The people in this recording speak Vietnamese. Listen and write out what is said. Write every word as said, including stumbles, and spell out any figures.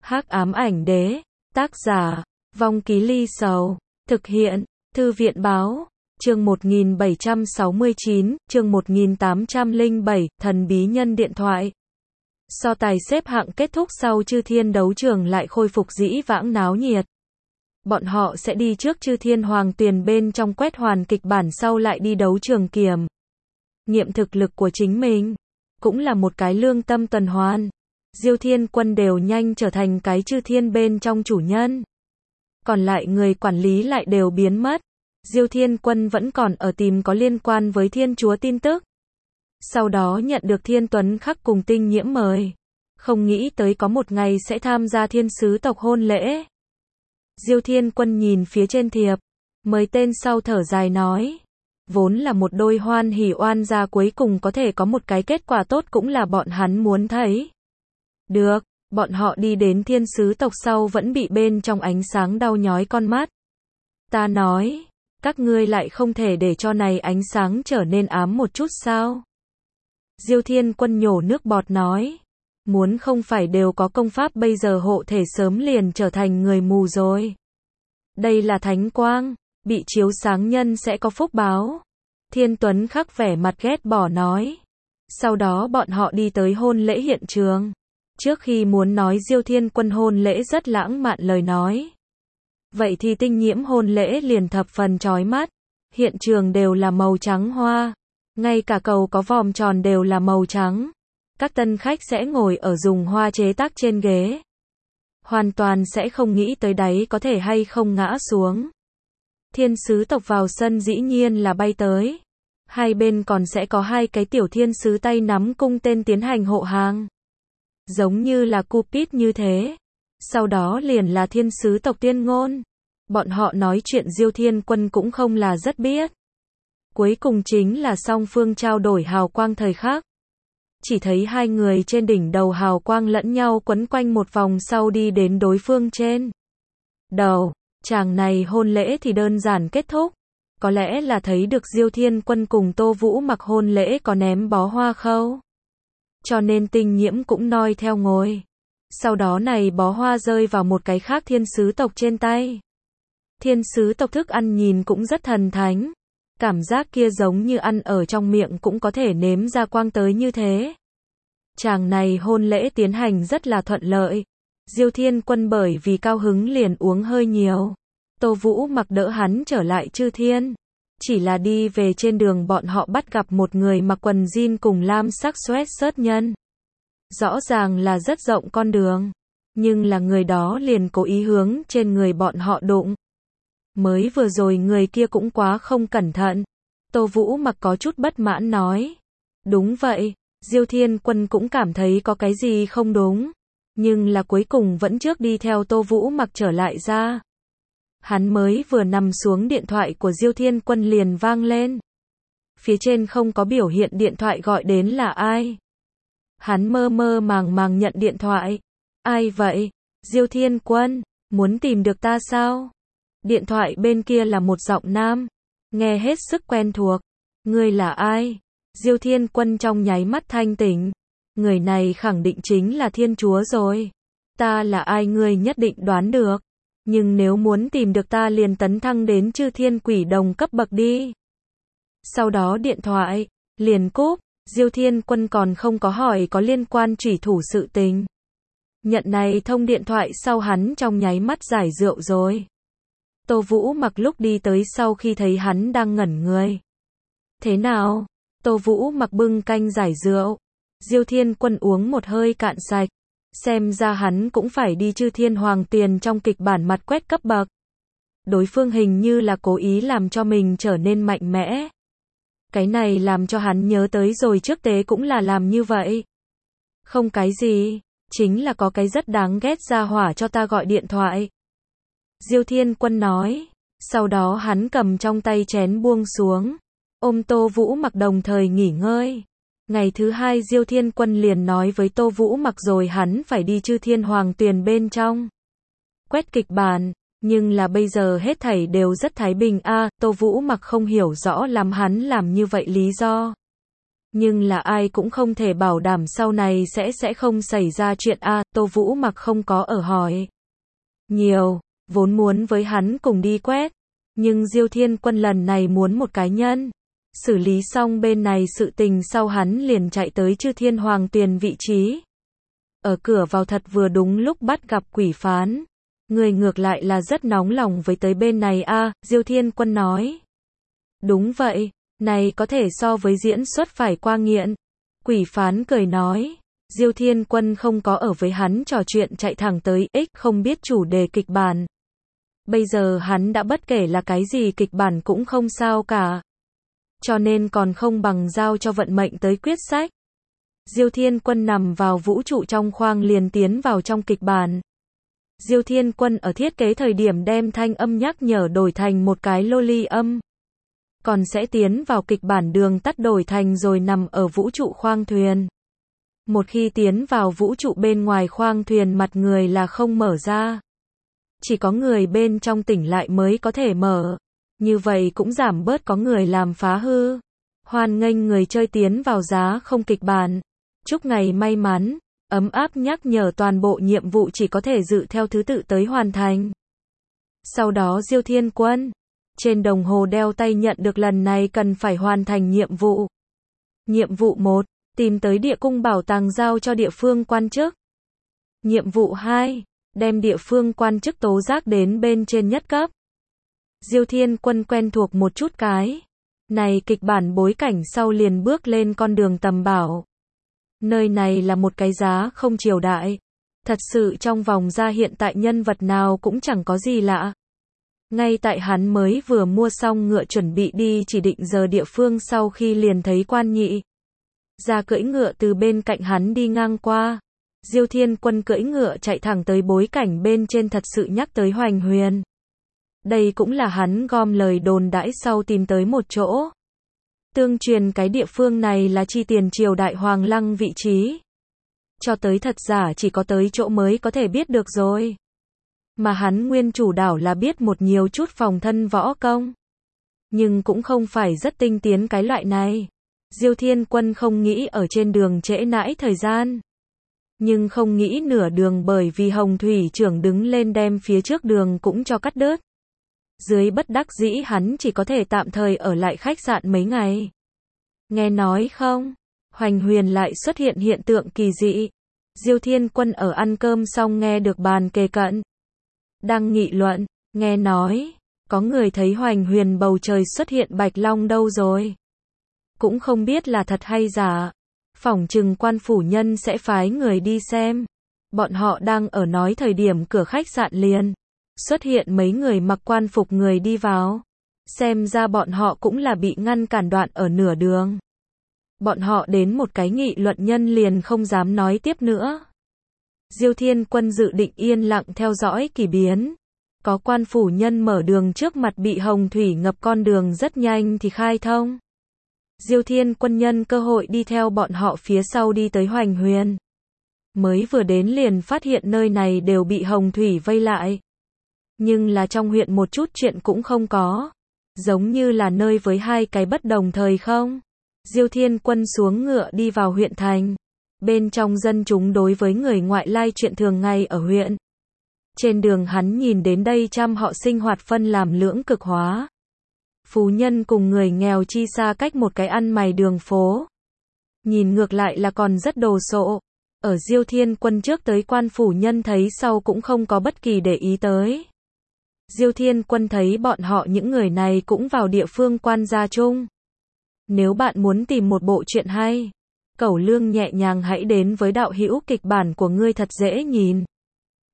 Hắc ám ảnh đế, tác giả, Vong Ký Ly Sầu, thực hiện, Thư viện báo, chương một nghìn bảy trăm sáu mươi chín, chương một nghìn tám trăm lẻ bảy, thần bí nhân điện thoại. So tài xếp hạng kết thúc sau Chư Thiên đấu trường lại khôi phục dĩ vãng náo nhiệt. Bọn họ sẽ đi trước Chư Thiên Hoàng Tuyền bên trong quét hoàn kịch bản sau lại đi đấu trường kiểm nghiệm thực lực của chính mình. Cũng là một cái lương tâm tuần hoàn. Diêu Thiên Quân đều nhanh trở thành cái Chư Thiên bên trong chủ nhân. Còn lại người quản lý lại đều biến mất. Diêu Thiên Quân vẫn còn ở tìm có liên quan với Thiên Chúa tin tức. Sau đó nhận được Thiên Tuấn Khắc cùng Tinh Nhiễm mời. Không nghĩ tới có một ngày sẽ tham gia thiên sứ tộc hôn lễ. Diêu Thiên Quân nhìn phía trên thiệp. Mời tên sau thở dài nói. Vốn là một đôi hoan hỉ oan gia cuối cùng có thể có một cái kết quả tốt cũng là bọn hắn muốn thấy. Được, bọn họ đi đến thiên sứ tộc sau vẫn bị bên trong ánh sáng đau nhói con mắt. Ta nói, các ngươi lại không thể để cho này ánh sáng trở nên ám một chút sao? Diêu Thiên Quân nhổ nước bọt nói. Muốn không phải đều có công pháp bây giờ hộ thể sớm liền trở thành người mù rồi. Đây là thánh quang, bị chiếu sáng nhân sẽ có phúc báo. Thiên Tuấn Khắc vẻ mặt ghét bỏ nói. Sau đó bọn họ đi tới hôn lễ hiện trường. Trước khi muốn nói Diêu Thiên Quân hôn lễ rất lãng mạn lời nói. Vậy thì Tinh Nhiễm hôn lễ liền thập phần chói mắt. Hiện trường đều là màu trắng hoa. Ngay cả cầu có vòm tròn đều là màu trắng. Các tân khách sẽ ngồi ở dùng hoa chế tác trên ghế. Hoàn toàn sẽ không nghĩ tới đáy có thể hay không ngã xuống. Thiên sứ tộc vào sân dĩ nhiên là bay tới. Hai bên còn sẽ có hai cái tiểu thiên sứ tay nắm cung tên tiến hành hộ hàng. Giống như là Cupid như thế. Sau đó liền là thiên sứ tộc Tiên Ngôn. Bọn họ nói chuyện Diêu Thiên Quân cũng không là rất biết. Cuối cùng chính là song phương trao đổi hào quang thời khắc. Chỉ thấy hai người trên đỉnh đầu hào quang lẫn nhau quấn quanh một vòng sau đi đến đối phương trên đầu. Chàng này hôn lễ thì đơn giản kết thúc. Có lẽ là thấy được Diêu Thiên Quân cùng Tô Vũ mặc hôn lễ có ném bó hoa khâu. Cho nên Tinh Nhiễm cũng noi theo ngồi. Sau đó này bó hoa rơi vào một cái khác thiên sứ tộc trên tay. Thiên sứ tộc thức ăn nhìn cũng rất thần thánh. Cảm giác kia giống như ăn ở trong miệng cũng có thể nếm ra quang tới như thế. Chàng này hôn lễ tiến hành rất là thuận lợi. Diêu Thiên Quân bởi vì cao hứng liền uống hơi nhiều. Tô Vũ mặc đỡ hắn trở lại Chư Thiên. Chỉ là đi về trên đường bọn họ bắt gặp một người mặc quần jean cùng lam sắc sweatshirt nhân. Rõ ràng là rất rộng con đường. Nhưng là người đó liền cố ý hướng trên người bọn họ đụng. Mới vừa rồi người kia cũng quá không cẩn thận. Tô Vũ mặc có chút bất mãn nói. Đúng vậy, Diêu Thiên Quân cũng cảm thấy có cái gì không đúng. Nhưng là cuối cùng vẫn trước đi theo Tô Vũ mặc trở lại ra. Hắn mới vừa nằm xuống điện thoại của Diêu Thiên Quân liền vang lên. Phía trên không có biểu hiện điện thoại gọi đến là ai. Hắn mơ mơ màng màng nhận điện thoại. Ai vậy? Diêu Thiên Quân, muốn tìm được ta sao? Điện thoại bên kia là một giọng nam. Nghe hết sức quen thuộc. Ngươi là ai? Diêu Thiên Quân trong nháy mắt thanh tỉnh. Người này khẳng định chính là Thiên Chúa rồi. Ta là ai ngươi nhất định đoán được. Nhưng nếu muốn tìm được ta liền tấn thăng đến Chư Thiên Quỷ Đồng cấp bậc đi. Sau đó điện thoại, liền cúp. Diêu Thiên Quân còn không có hỏi có liên quan chủy thủ sự tình. Nhận này thông điện thoại sau hắn trong nháy mắt giải rượu rồi. Tô Vũ mặc lúc đi tới sau khi thấy hắn đang ngẩn người. Thế nào? Tô Vũ mặc bưng canh giải rượu. Diêu Thiên Quân uống một hơi cạn sạch. Xem ra hắn cũng phải đi Chư Thiên Hoàng Tuyền trong kịch bản mặt quét cấp bậc. Đối phương hình như là cố ý làm cho mình trở nên mạnh mẽ. Cái này làm cho hắn nhớ tới rồi trước tế cũng là làm như vậy. Không cái gì, chính là có cái rất đáng ghét ra hỏa cho ta gọi điện thoại. Diêu Thiên Quân nói. Sau đó hắn cầm trong tay chén buông xuống. Ôm Tô Vũ mặc đồng thời nghỉ ngơi. Ngày thứ hai Diêu Thiên Quân liền nói với Tô Vũ mặc rồi hắn phải đi Chư Thiên Hoàng Tuyền bên trong. Quét kịch bản. Nhưng là bây giờ hết thảy đều rất thái bình a. À, Tô Vũ mặc không hiểu rõ lắm hắn làm như vậy lý do. Nhưng là ai cũng không thể bảo đảm sau này sẽ sẽ không xảy ra chuyện a, Tô Vũ Mặc không có ở hỏi nhiều, vốn muốn với hắn cùng đi quét, nhưng Diêu Thiên Quân lần này muốn một cá nhân. Xử lý xong bên này sự tình sau hắn liền chạy tới Chư Thiên Hoàng Tuyền vị trí. Ở cửa vào thật vừa đúng lúc bắt gặp quỷ phán. Người ngược lại là rất nóng lòng với tới bên này a, Diêu Thiên Quân nói. Đúng vậy, này có thể so với diễn xuất phải qua nghiện. Quỷ phán cười nói. Diêu Thiên Quân không có ở với hắn trò chuyện chạy thẳng tới X không biết chủ đề kịch bản. Bây giờ hắn đã bất kể là cái gì kịch bản cũng không sao cả. Cho nên còn không bằng giao cho vận mệnh tới quyết sách. Diêu Thiên Quân nằm vào vũ trụ trong khoang liền tiến vào trong kịch bản. Diêu Thiên Quân ở thiết kế thời điểm đem thanh âm nhắc nhở đổi thành một cái loli âm. Còn sẽ tiến vào kịch bản đường tắt đổi thành rồi nằm ở vũ trụ khoang thuyền. Một khi tiến vào vũ trụ bên ngoài khoang thuyền mặt người là không mở ra. Chỉ có người bên trong tỉnh lại mới có thể mở. Như vậy cũng giảm bớt có người làm phá hư. Hoan nghênh người chơi tiến vào giá không kịch bản. Chúc ngày may mắn, ấm áp nhắc nhở toàn bộ nhiệm vụ chỉ có thể dự theo thứ tự tới hoàn thành. Sau đó Diêu Thiên Quân, trên đồng hồ đeo tay nhận được lần này cần phải hoàn thành nhiệm vụ. Nhiệm vụ một, tìm tới địa cung bảo tàng giao cho địa phương quan chức. Nhiệm vụ hai, đem địa phương quan chức tố giác đến bên trên nhất cấp. Diêu Thiên Quân quen thuộc một chút cái này kịch bản bối cảnh sau liền bước lên con đường tầm bảo. Nơi này là một cái giá không triều đại. Thật sự trong vòng ra hiện tại nhân vật nào cũng chẳng có gì lạ. Ngay tại hắn mới vừa mua xong ngựa chuẩn bị đi chỉ định giờ địa phương sau khi liền thấy quan nhị ra cưỡi ngựa từ bên cạnh hắn đi ngang qua. Diêu Thiên Quân cưỡi ngựa chạy thẳng tới bối cảnh bên trên thật sự nhắc tới Hoành Huyền. Đây cũng là hắn gom lời đồn đãi sau tìm tới một chỗ. Tương truyền cái địa phương này là chi tiền triều đại Hoàng Lăng vị trí. Cho tới thật giả chỉ có tới chỗ mới có thể biết được rồi. Mà hắn nguyên chủ đảo là biết một nhiều chút phòng thân võ công. Nhưng cũng không phải rất tinh tiến cái loại này. Diêu Thiên Quân không nghĩ ở trên đường trễ nãi thời gian. Nhưng không nghĩ nửa đường bởi vì Hồng Thủy trưởng đứng lên đem phía trước đường cũng cho cắt đứt. Dưới bất đắc dĩ hắn chỉ có thể tạm thời ở lại khách sạn mấy ngày. Nghe nói không? Hoành Huyền lại xuất hiện hiện tượng kỳ dị. Diêu Thiên Quân ở ăn cơm xong nghe được bàn kề cận đang nghị luận, nghe nói có người thấy Hoành Huyền bầu trời xuất hiện bạch long đâu rồi. Cũng không biết là thật hay giả. Phỏng chừng quan phủ nhân sẽ phái người đi xem. Bọn họ đang ở nói thời điểm cửa khách sạn liền xuất hiện mấy người mặc quan phục người đi vào. Xem ra bọn họ cũng là bị ngăn cản đoạn ở nửa đường. Bọn họ đến một cái nghị luận nhân liền không dám nói tiếp nữa. Diêu Thiên Quân dự định yên lặng theo dõi kỳ biến. Có quan phủ nhân mở đường trước mặt bị Hồng Thủy ngập con đường rất nhanh thì khai thông. Diêu Thiên Quân nhân cơ hội đi theo bọn họ phía sau đi tới Hoành Huyền. Mới vừa đến liền phát hiện nơi này đều bị Hồng Thủy vây lại. Nhưng là trong huyện một chút chuyện cũng không có. Giống như là nơi với hai cái bất đồng thời không. Diêu Thiên Quân xuống ngựa đi vào huyện thành. Bên trong dân chúng đối với người ngoại lai chuyện thường ngày ở huyện. Trên đường hắn nhìn đến đây trăm họ sinh hoạt phân làm lưỡng cực hóa. Phú nhân cùng người nghèo chi xa cách một cái ăn mày đường phố. Nhìn ngược lại là còn rất đồ sộ. Ở Diêu Thiên Quân trước tới quan phủ nhân thấy sau cũng không có bất kỳ để ý tới. Diêu Thiên Quân thấy bọn họ những người này cũng vào địa phương quan gia chung. Nếu bạn muốn tìm một bộ truyện hay, Cẩu Lương nhẹ nhàng hãy đến với đạo hữu kịch bản của ngươi thật dễ nhìn.